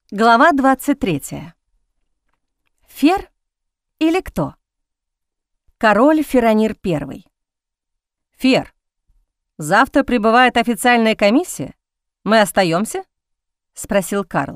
Глава 23. Фер или кто? Король Феронир I. «Фер, завтра прибывает официальная комиссия. Мы остаемся? Спросил Карл.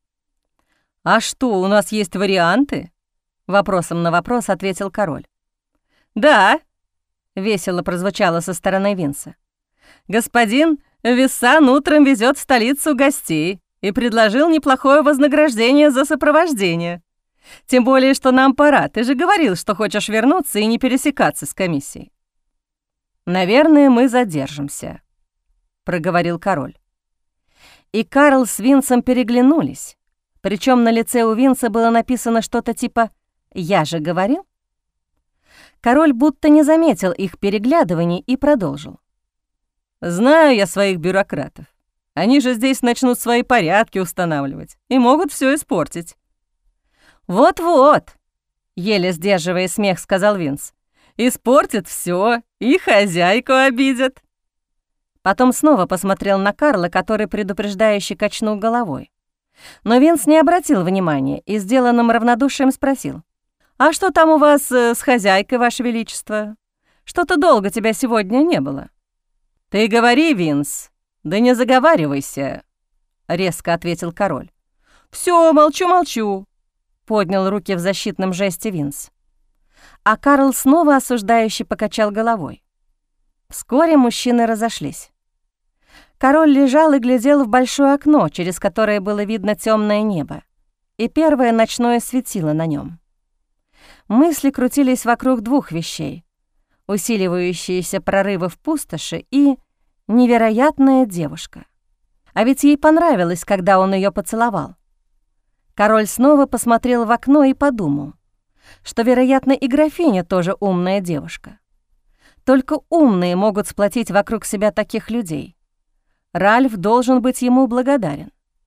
«А что, у нас есть варианты?» Вопросом на вопрос ответил король. «Да», — весело прозвучало со стороны Винса. «Господин Виссан утром везет в столицу гостей и предложил неплохое вознаграждение за сопровождение. Тем более, что нам пора. Ты же говорил, что хочешь вернуться и не пересекаться с комиссией». «Наверное, мы задержимся», — проговорил король. И Карл с Винсом переглянулись. Причем на лице у Винса было написано что-то типа «Я же говорил». Король будто не заметил их переглядываний и продолжил. «Знаю я своих бюрократов. Они же здесь начнут свои порядки устанавливать и могут все испортить». «Вот-вот», — еле сдерживая смех, сказал Винс, «испортят все и хозяйку обидят». Потом снова посмотрел на Карла, который предупреждающе качнул головой. Но Винс не обратил внимания и сделанным равнодушием спросил. «А что там у вас с хозяйкой, Ваше Величество? Что-то долго тебя сегодня не было». «Ты говори, Винс, да не заговаривайся», — резко ответил король. «Всё, молчу», — поднял руки в защитном жесте Винс. А Карл снова осуждающе покачал головой. Вскоре мужчины разошлись. Король лежал и глядел в большое окно, через которое было видно темное небо, и первое ночное светило на нем. Мысли крутились вокруг двух вещей: усиливающиеся прорывы в пустоши и невероятная девушка. А ведь ей понравилось, когда он ее поцеловал. Король снова посмотрел в окно и подумал, что, вероятно, и графиня тоже умная девушка. Только умные могут сплотить вокруг себя таких людей. Ральф должен быть ему благодарен.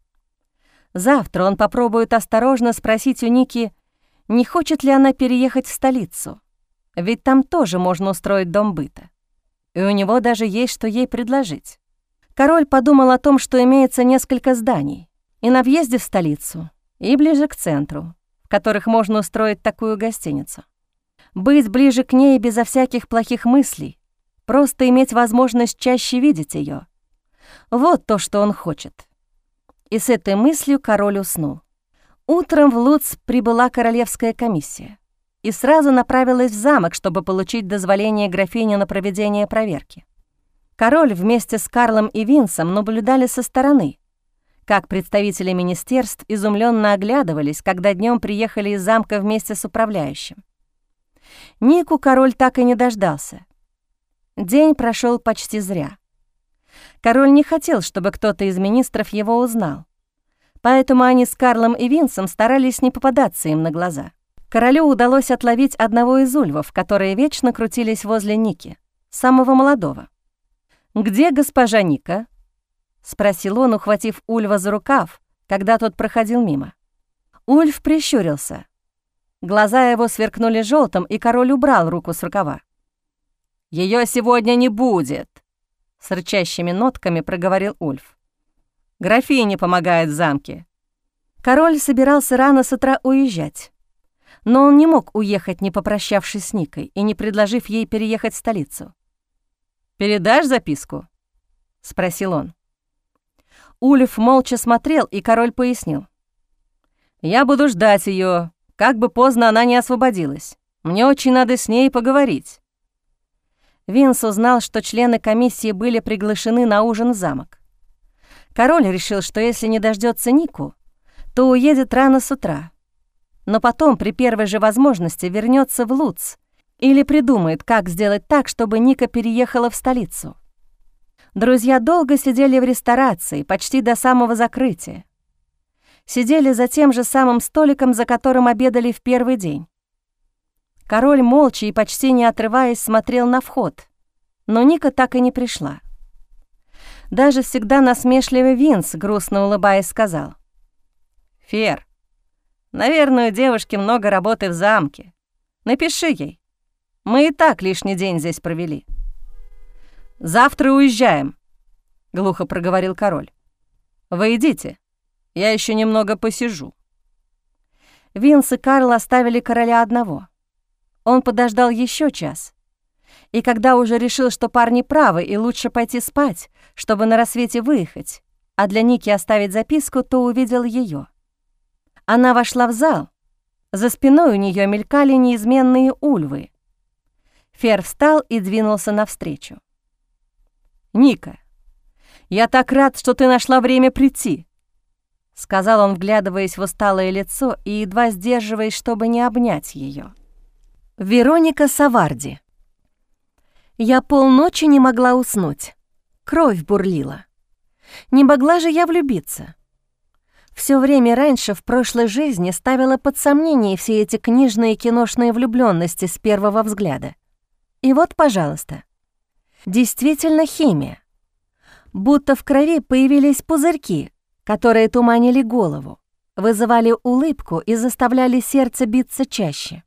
Завтра он попробует осторожно спросить у Ники, не хочет ли она переехать в столицу, ведь там тоже можно устроить дом быта. И у него даже есть что ей предложить. Король подумал о том, что имеется несколько зданий и на въезде в столицу, и ближе к центру, в которых можно устроить такую гостиницу. Быть ближе к ней безо всяких плохих мыслей, просто иметь возможность чаще видеть ее. Вот то, что он хочет. И с этой мыслью король уснул. Утром в Луц прибыла королевская комиссия и сразу направилась в замок, чтобы получить дозволение графини на проведение проверки. Король вместе с Карлом и Винсом наблюдали со стороны, как представители министерств изумленно оглядывались, когда днем приехали из замка вместе с управляющим. Нику король так и не дождался. День прошел почти зря. Король не хотел, чтобы кто-то из министров его узнал, поэтому они с Карлом и Винсом старались не попадаться им на глаза. Королю удалось отловить одного из ульвов, которые вечно крутились возле Ники, самого молодого. «Где госпожа Ника?» — спросил он, ухватив Ульва за рукав, когда тот проходил мимо. Ульф прищурился. Глаза его сверкнули желтым, и король убрал руку с рукава. «Её сегодня не будет!» — с рычащими нотками проговорил Ульф. «Графине помогает в замке». Король собирался рано с утра уезжать, но он не мог уехать, не попрощавшись с Никой и не предложив ей переехать в столицу. «Передашь записку?» — спросил он. Ульф молча смотрел, и король пояснил. «Я буду ждать её, как бы поздно она не освободилась. Мне очень надо с ней поговорить». Винс узнал, что члены комиссии были приглашены на ужин в замок. Король решил, что если не дождётся Нику, то уедет рано с утра, но потом при первой же возможности вернётся в Луц или придумает, как сделать так, чтобы Ника переехала в столицу. Друзья долго сидели в ресторации, почти до самого закрытия. Сидели за тем же самым столиком, за которым обедали в первый день. Король молча и почти не отрываясь смотрел на вход, но Ника так и не пришла. Даже всегда насмешливый Винс, грустно улыбаясь, сказал: «Фер, наверное, у девушки много работы в замке. Напиши ей. Мы и так лишний день здесь провели». «Завтра уезжаем», — глухо проговорил король. «Вы идите. Я еще немного посижу». Винс и Карл оставили короля одного. Он подождал еще час. И когда уже решил, что парни правы и лучше пойти спать, чтобы на рассвете выехать, а для Ники оставить записку, то увидел ее. Она вошла в зал. За спиной у нее мелькали неизменные ульвы. Фер встал и двинулся навстречу. «Ника, я так рад, что ты нашла время прийти», — сказал он, вглядываясь в усталое лицо и едва сдерживаясь, чтобы не обнять ее. Вероника Саварди. Я полночи не могла уснуть. Кровь бурлила. Не могла же я влюбиться. Все время раньше в прошлой жизни ставила под сомнение все эти книжные и киношные влюблённости с первого взгляда. И вот, пожалуйста, действительно химия. Будто в крови появились пузырьки, которые туманили голову, вызывали улыбку и заставляли сердце биться чаще.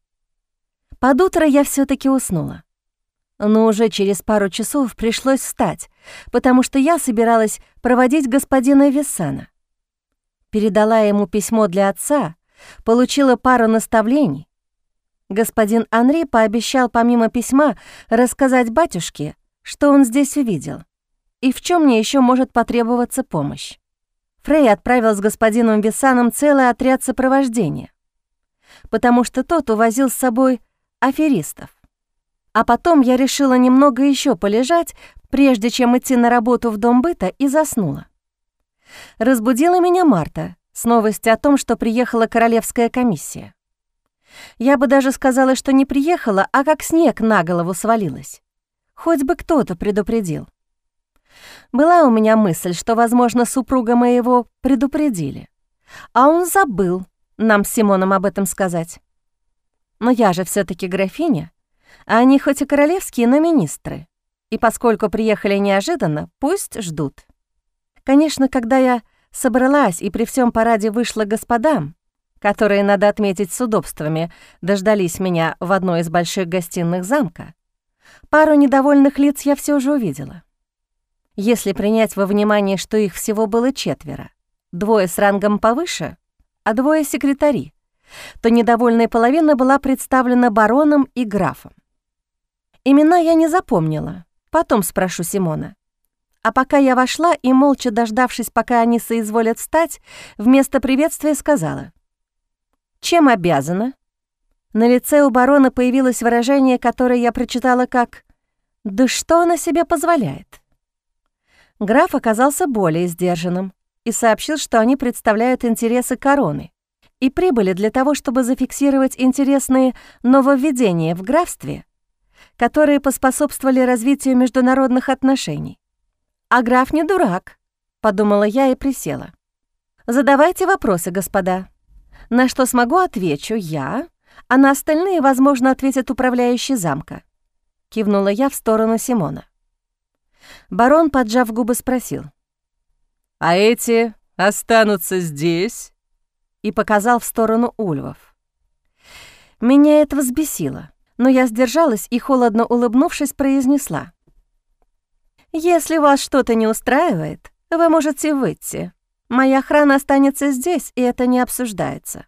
Под утро я все-таки уснула. Но уже через пару часов пришлось встать, потому что я собиралась проводить господина Виссана. Передала ему письмо для отца, получила пару наставлений. Господин Анри пообещал помимо письма рассказать батюшке, что он здесь увидел, и в чем мне еще может потребоваться помощь. Фрей отправил с господином Виссаном целый отряд сопровождения, потому что тот увозил с собой аферистов. А потом я решила немного еще полежать, прежде чем идти на работу в Дом быта, и заснула. Разбудила меня Марта с новостью о том, что приехала королевская комиссия. Я бы даже сказала, что не приехала, а как снег на голову свалилась. Хоть бы кто-то предупредил. Была у меня мысль, что, возможно, супруга моего предупредили, а он забыл нам с Симоном об этом сказать. Но я же все таки графиня, а они хоть и королевские, но министры. И поскольку приехали неожиданно, пусть ждут. Конечно, когда я собралась и при всем параде вышла к господам, которые, надо отметить, с удобствами дождались меня в одной из больших гостиных замка, пару недовольных лиц я все же увидела. Если принять во внимание, что их всего было 4, 2 с рангом повыше, а 2 секретари, то недовольная половина была представлена бароном и графом. Имена я не запомнила, потом спрошу Симона. А пока я вошла и, молча дождавшись, пока они соизволят встать, вместо приветствия сказала: «Чем обязана?» На лице у барона появилось выражение, которое я прочитала как «Да что она себе позволяет?». Граф оказался более сдержанным и сообщил, что они представляют интересы короны и прибыли для того, чтобы зафиксировать интересные нововведения в графстве, которые поспособствовали развитию международных отношений. «А граф не дурак», — подумала я и присела. «Задавайте вопросы, господа. На что смогу, отвечу я, а на остальные, возможно, ответит управляющий замка», — кивнула я в сторону Симона. Барон, поджав губы, спросил: «А эти останутся здесь?» и показал в сторону ульвов. Меня это взбесило, но я сдержалась и, холодно улыбнувшись, произнесла: «Если вас что-то не устраивает, вы можете выйти. Моя охрана останется здесь, и это не обсуждается».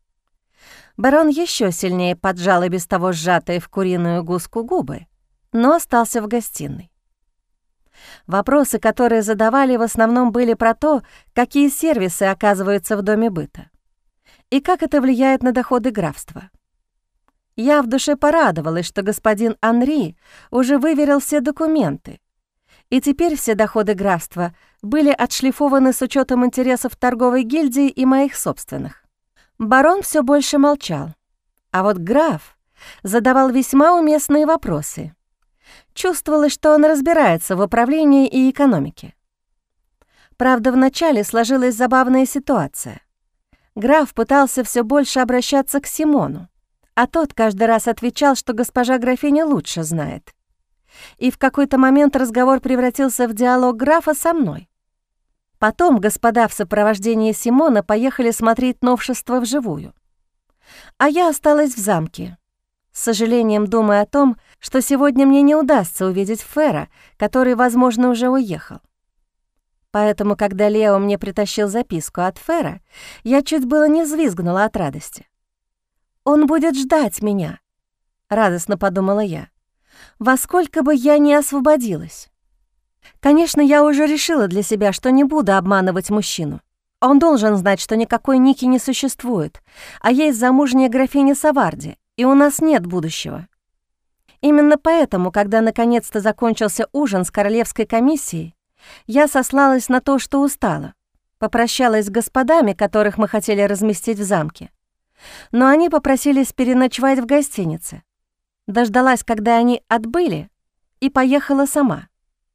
Барон еще сильнее поджал и без того сжатые в куриную гуску губы, но остался в гостиной. Вопросы, которые задавали, в основном были про то, какие сервисы оказываются в Доме быта и как это влияет на доходы графства. Я в душе порадовалась, что господин Анри уже выверил все документы, и теперь все доходы графства были отшлифованы с учетом интересов торговой гильдии и моих собственных. Барон все больше молчал, а вот граф задавал весьма уместные вопросы. Чувствовалось, что он разбирается в управлении и экономике. Правда, вначале сложилась забавная ситуация. Граф пытался все больше обращаться к Симону, а тот каждый раз отвечал, что госпожа графиня лучше знает. И в какой-то момент разговор превратился в диалог графа со мной. Потом господа в сопровождении Симона поехали смотреть новшества вживую. А я осталась в замке, с сожалением думая о том, что сегодня мне не удастся увидеть Фера, который, возможно, уже уехал. Поэтому, когда Лео мне притащил записку от Фера, я чуть было не взвизгнула от радости. «Он будет ждать меня», — радостно подумала я, «во сколько бы я ни освободилась». Конечно, я уже решила для себя, что не буду обманывать мужчину. Он должен знать, что никакой Ники не существует, а есть замужняя графиня Саварди, и у нас нет будущего. Именно поэтому, когда наконец-то закончился ужин с королевской комиссией, я сослалась на то, что устала, попрощалась с господами, которых мы хотели разместить в замке. Но они попросились переночевать в гостинице. Дождалась, когда они отбыли, и поехала сама.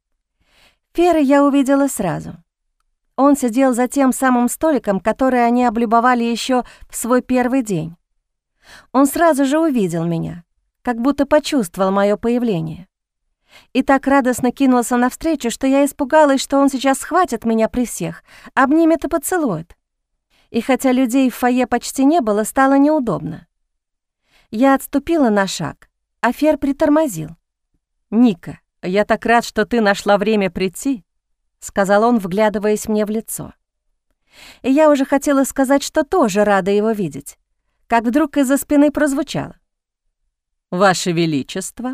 Фера я увидела сразу. Он сидел за тем самым столиком, который они облюбовали еще в свой первый день. Он сразу же увидел меня, как будто почувствовал мое появление. И так радостно кинулся навстречу, что я испугалась, что он сейчас схватит меня при всех, обнимет и поцелует. И хотя людей в фойе почти не было, стало неудобно. Я отступила на шаг, а Фер притормозил. «Ника, я так рад, что ты нашла время прийти», — сказал он, вглядываясь мне в лицо. И я уже хотела сказать, что тоже рада его видеть, как вдруг из-за спины прозвучало: «Ваше Величество».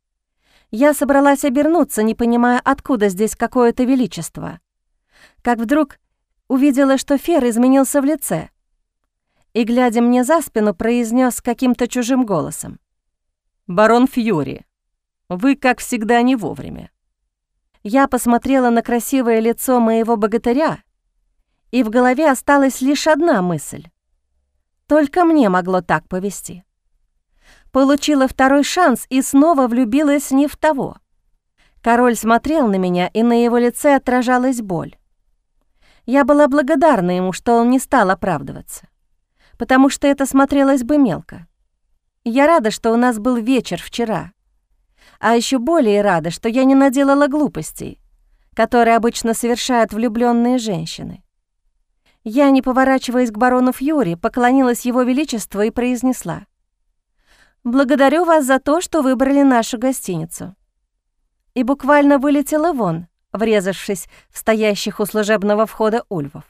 Я собралась обернуться, не понимая, откуда здесь какое-то величество, как вдруг увидела, что Фер изменился в лице и, глядя мне за спину, произнес каким-то чужим голосом: «Барон Фьюри, вы, как всегда, не вовремя». Я посмотрела на красивое лицо моего богатыря, и в голове осталась лишь одна мысль: только мне могло так повести. Получила второй шанс и снова влюбилась не в того. Король смотрел на меня, и на его лице отражалась боль. Я была благодарна ему, что он не стал оправдываться, потому что это смотрелось бы мелко. Я рада, что у нас был вечер вчера, а еще более рада, что я не наделала глупостей, которые обычно совершают влюбленные женщины. Я, не поворачиваясь к барону Фьюри, поклонилась его величеству и произнесла: «Благодарю вас за то, что выбрали нашу гостиницу». И буквально вылетела вон, врезавшись в стоящих у служебного входа ульвов.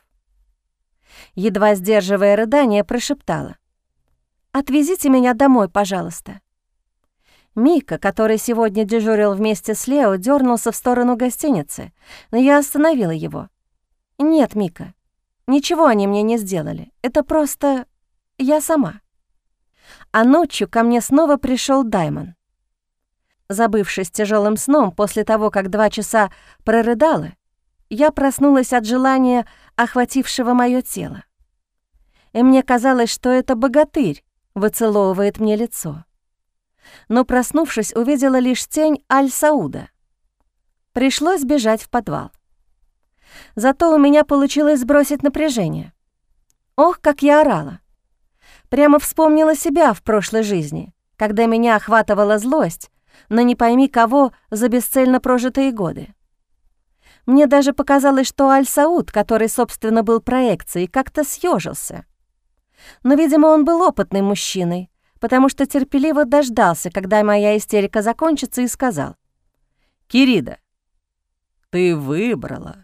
Едва сдерживая рыдание, прошептала: «Отвезите меня домой, пожалуйста». Мика, который сегодня дежурил вместе с Лео, дернулся в сторону гостиницы, но я остановила его. «Нет, Мика, ничего они мне не сделали. Это просто я сама». А ночью ко мне снова пришел Даймон. Забывшись тяжелым сном после того, как 2 часа прорыдала, я проснулась от желания, охватившего мое тело. И мне казалось, что это богатырь выцеловывает мне лицо. Но, проснувшись, увидела лишь тень Аль-Сауда. Пришлось бежать в подвал. Зато у меня получилось сбросить напряжение. Ох, как я орала! Прямо вспомнила себя в прошлой жизни, когда меня охватывала злость на не пойми кого за бесцельно прожитые годы. Мне даже показалось, что Аль-Сауд, который, собственно, был проекцией, как-то съежился. Но, видимо, он был опытным мужчиной, потому что терпеливо дождался, когда моя истерика закончится, и сказал: «Кирида, ты выбрала».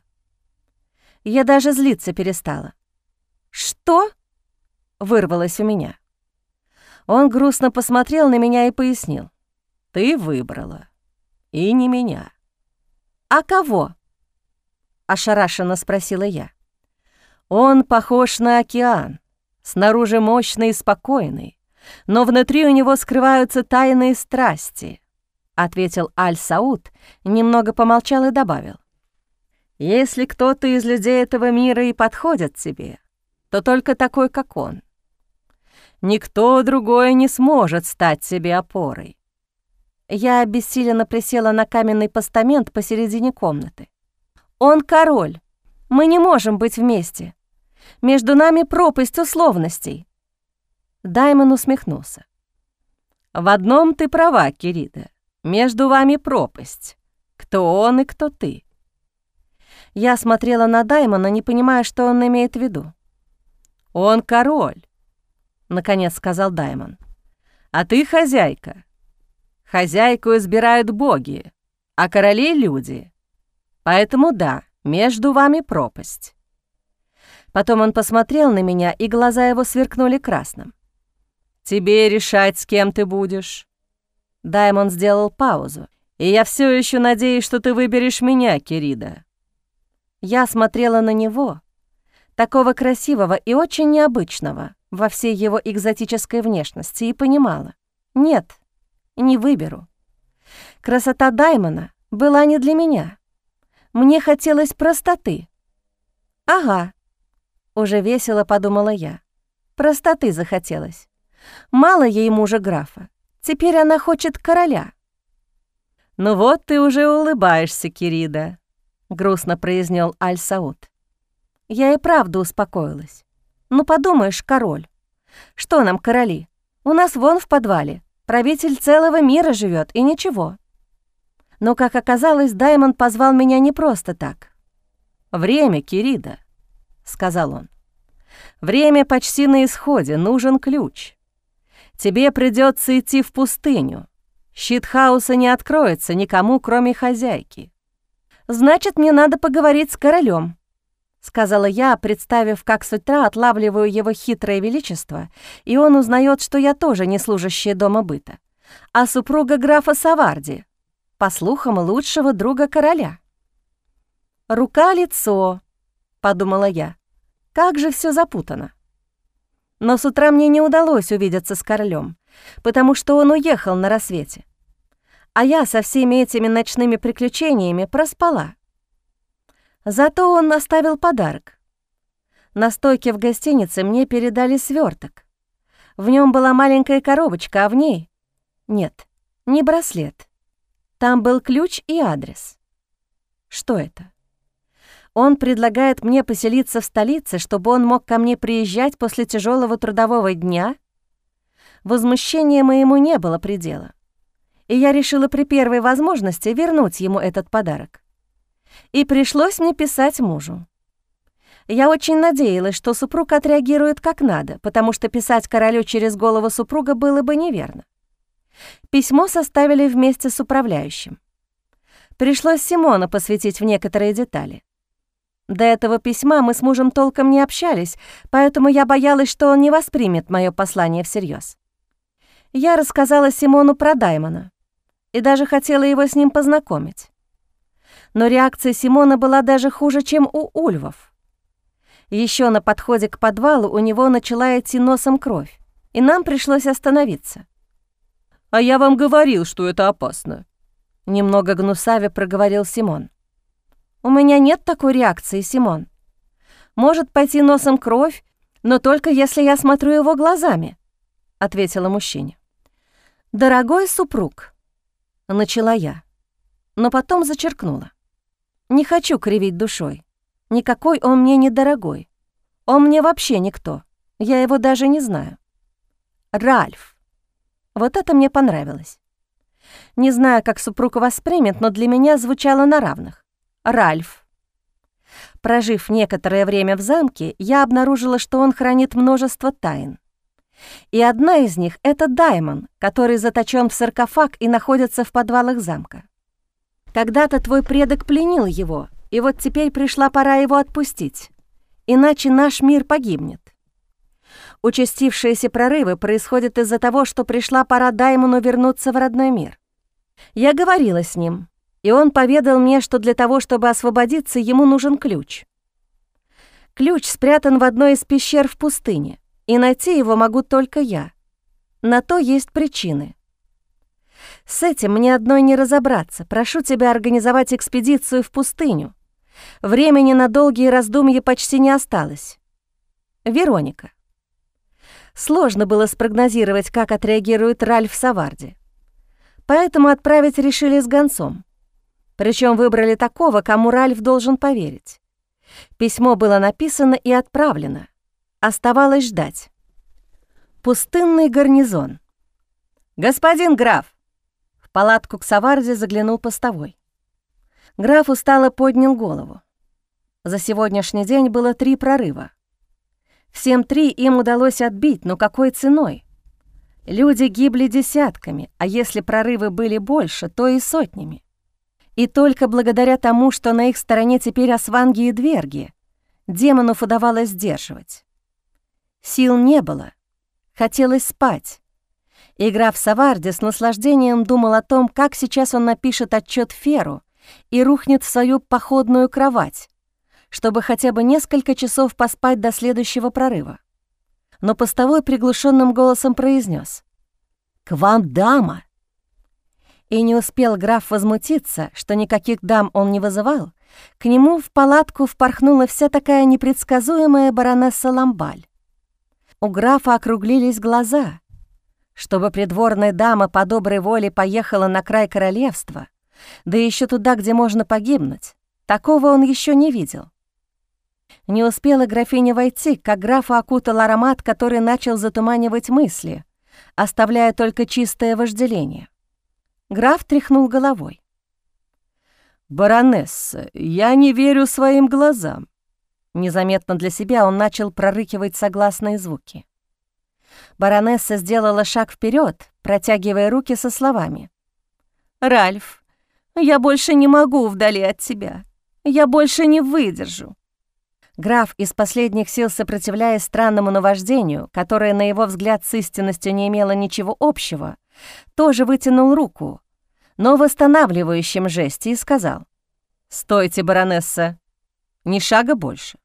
Я даже злиться перестала. «Что?» — вырвалось у меня. Он грустно посмотрел на меня и пояснил: «Ты выбрала. И не меня». «А кого?» — ошарашенно спросила я. «Он похож на океан, снаружи мощный и спокойный, но внутри у него скрываются тайные страсти», — ответил Аль-Сауд, немного помолчал и добавил: «Если кто-то из людей этого мира и подходит тебе, то только такой, как он. Никто другой не сможет стать себе опорой». Я обессиленно присела на каменный постамент посередине комнаты. «Он король. Мы не можем быть вместе. Между нами пропасть условностей». Даймон усмехнулся. «В одном ты права, Кирида. Между вами пропасть. Кто он и кто ты?» Я смотрела на Даймона, не понимая, что он имеет в виду. «Он король», — наконец сказал Даймон. «А ты хозяйка. Хозяйку избирают боги, а королей — люди. Поэтому да, Между вами пропасть». Потом он посмотрел на меня, и глаза его сверкнули красным. «Тебе решать, с кем ты будешь». Даймонд сделал паузу. «И я все еще надеюсь, что ты выберешь меня, Кирида». Я смотрела на него, такого красивого и очень необычного во всей его экзотической внешности, и понимала: нет, не выберу. Красота Даймона была не для меня. Мне хотелось простоты. «Ага», — уже весело подумала я. Простоты захотелось. Мало ей мужа графа. Теперь она хочет короля. «Ну вот ты уже улыбаешься, Кирида», — грустно произнёс Аль-Сауд. Я и правда успокоилась. Ну, подумаешь, король. Что нам, короли? У нас вон в подвале правитель целого мира живет, и ничего. Но, как оказалось, Даймонд позвал меня не просто так. «Время, Кирида», — сказал он. «Время почти на исходе, нужен ключ. Тебе придется идти в пустыню. Щит хаоса не откроется никому, кроме хозяйки». «Значит, мне надо поговорить с королем», — сказала я, представив, как с утра отлавливаю его хитрое величество, и он узнает, что я тоже не служащая дома быта, а супруга графа Саварди, по слухам, лучшего друга короля. «Рука-лицо», — подумала я, — как же все запутано. Но с утра мне не удалось увидеться с королем, потому что он уехал на рассвете, а я со всеми этими ночными приключениями проспала. Зато он оставил подарок. На стойке в гостинице мне передали сверток. В нем была маленькая коробочка, а в ней... Нет, не браслет. Там был ключ и адрес. Что это? Он предлагает мне поселиться в столице, чтобы он мог ко мне приезжать после тяжелого трудового дня? Возмущения моему не было предела, и я решила при первой возможности вернуть ему этот подарок. И пришлось мне писать мужу. Я очень надеялась, что супруг отреагирует как надо, потому что писать королю через голову супруга было бы неверно. Письмо составили вместе с управляющим. Пришлось Симона посвятить в некоторые детали. До этого письма мы с мужем толком не общались, поэтому я боялась, что он не воспримет моё послание всерьез. Я рассказала Симону про Даймона и даже хотела его с ним познакомить. Но реакция Симона была даже хуже, чем у Ульвов. Еще на подходе к подвалу у него начала идти носом кровь, и нам пришлось остановиться. «А я вам говорил, что это опасно», — немного гнусавя проговорил Симон. «У меня нет такой реакции, Симон. Может пойти носом кровь, но только если я смотрю его глазами», — ответила мужчине. «Дорогой супруг», — начала я, но потом зачеркнула. Не хочу кривить душой. Никакой он мне не дорогой. Он мне вообще никто. Я его даже не знаю. Ральф. Вот это мне понравилось. Не знаю, как супруг воспримет, но для меня звучало на равных. Ральф. Прожив некоторое время в замке, я обнаружила, что он хранит множество тайн. И одна из них — это Даймон, который заточен в саркофаг и находится в подвалах замка. Когда-то твой предок пленил его, и вот теперь пришла пора его отпустить, иначе наш мир погибнет. Участившиеся прорывы происходят из-за того, что пришла пора Даймону вернуться в родной мир. Я говорила с ним, и он поведал мне, что для того, чтобы освободиться, ему нужен ключ. Ключ спрятан в одной из пещер в пустыне, и найти его могу только я. На то есть причины. С этим мне одной не разобраться. Прошу тебя организовать экспедицию в пустыню. Времени на долгие раздумья почти не осталось. Вероника. Сложно было спрогнозировать, как отреагирует Ральф Саварди. Поэтому отправить решили с гонцом. Причем выбрали такого, кому Ральф должен поверить. Письмо было написано и отправлено. Оставалось ждать. Пустынный гарнизон. «Господин граф!» В палатку к Саварди заглянул постовой. Граф устало поднял голову. За сегодняшний день было 3 прорыва. Всем 3 им удалось отбить, но какой ценой? Люди гибли десятками, а если прорывы были больше, то и сотнями. И только благодаря тому, что на их стороне теперь осванги и дверги, демонов удавалось сдерживать. Сил не было, хотелось спать. И граф Саварди с наслаждением думал о том, как сейчас он напишет отчет Феру и рухнет в свою походную кровать, чтобы хотя бы несколько часов поспать до следующего прорыва. Но постовой приглушенным голосом произнес: «К вам дама!» И не успел граф возмутиться, что никаких дам он не вызывал, к нему в палатку впорхнула вся такая непредсказуемая баронесса Ламбаль. У графа округлились глаза. Чтобы придворная дама по доброй воле поехала на край королевства, да еще туда, где можно погибнуть, такого он еще не видел. Не успела графиня войти, как графа окутал аромат, который начал затуманивать мысли, оставляя только чистое вожделение. Граф тряхнул головой. «Баронесса, я не верю своим глазам». Незаметно для себя он начал прорыкивать согласные звуки. Баронесса сделала шаг вперед, протягивая руки со словами: «Ральф, я больше не могу вдали от тебя. Я больше не выдержу». Граф, из последних сил сопротивляясь странному наваждению, которое, на его взгляд, с истинностью не имело ничего общего, тоже вытянул руку, но в восстанавливающем жесте, и сказал: «Стойте, баронесса, ни шага больше».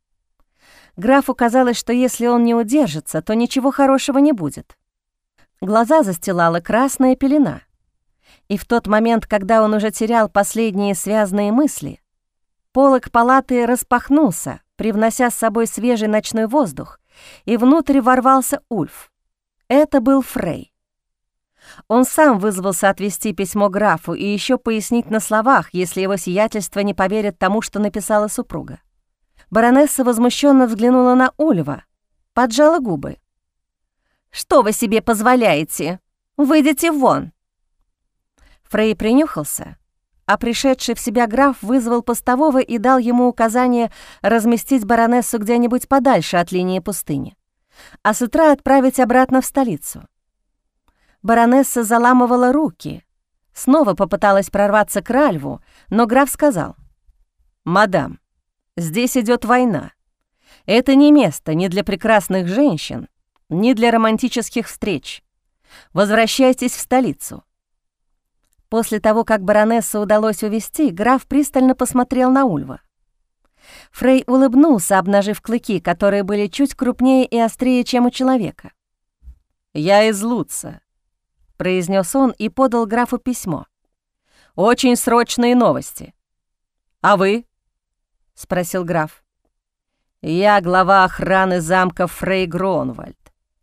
Графу казалось, что если он не удержится, то ничего хорошего не будет. Глаза застилала красная пелена. И в тот момент, когда он уже терял последние связанные мысли, полог палаты распахнулся, привнося с собой свежий ночной воздух, и внутрь ворвался Ульф. Это был Фрей. Он сам вызвался отвезти письмо графу и еще пояснить на словах, если его сиятельство не поверит тому, что написала супруга. Баронесса возмущенно взглянула на Ульва, поджала губы. «Что вы себе позволяете? Выйдите вон!» Фрей принюхался, а пришедший в себя граф вызвал постового и дал ему указание разместить баронессу где-нибудь подальше от линии пустыни, а с утра отправить обратно в столицу. Баронесса заламывала руки, снова попыталась прорваться к Ральву, но граф сказал: «Мадам, здесь идет война. Это не место ни для прекрасных женщин, ни для романтических встреч. Возвращайтесь в столицу». После того, как баронессу удалось увести, граф пристально посмотрел на Ульва. Фрей улыбнулся, обнажив клыки, которые были чуть крупнее и острее, чем у человека. «Я из Луца», — произнес он и подал графу письмо. «Очень срочные новости. А вы?» — спросил граф. «Я глава охраны замка Фрей Гронвальд».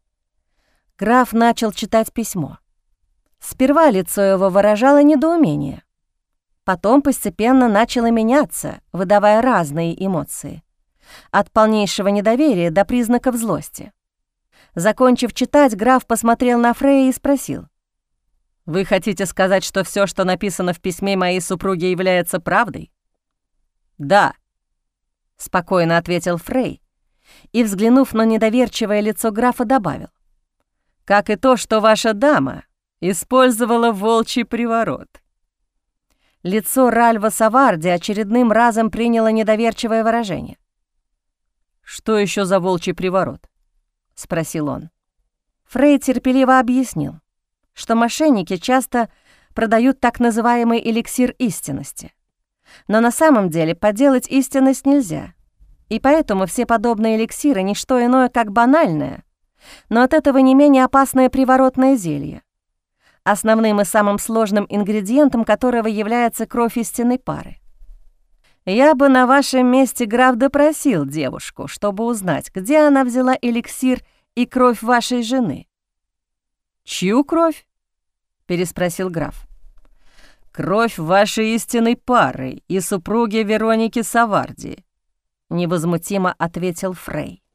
Граф начал читать письмо. Сперва лицо его выражало недоумение. Потом постепенно начало меняться, выдавая разные эмоции. От полнейшего недоверия до признаков злости. Закончив читать, граф посмотрел на Фрея и спросил: «Вы хотите сказать, что все, что написано в письме моей супруги, является правдой?» «Да», — спокойно ответил Фрей и, взглянув на недоверчивое лицо графа, добавил: «как и то, что ваша дама использовала волчий приворот». Лицо Ральва Саварди очередным разом приняло недоверчивое выражение. «Что еще за волчий приворот?» — спросил он. Фрей терпеливо объяснил, что мошенники часто продают так называемый эликсир истинности. Но на самом деле подделать истинность нельзя, и поэтому все подобные эликсиры — не что иное, как банальное, но от этого не менее опасное приворотное зелье, основным и самым сложным ингредиентом которого является кровь истинной пары. Я бы на вашем месте, граф, допросил девушку, чтобы узнать, где она взяла эликсир и кровь вашей жены. «Чью кровь?» — переспросил граф. «Кровь вашей истинной пары и супруги Вероники Саварди», — невозмутимо ответил Фрей.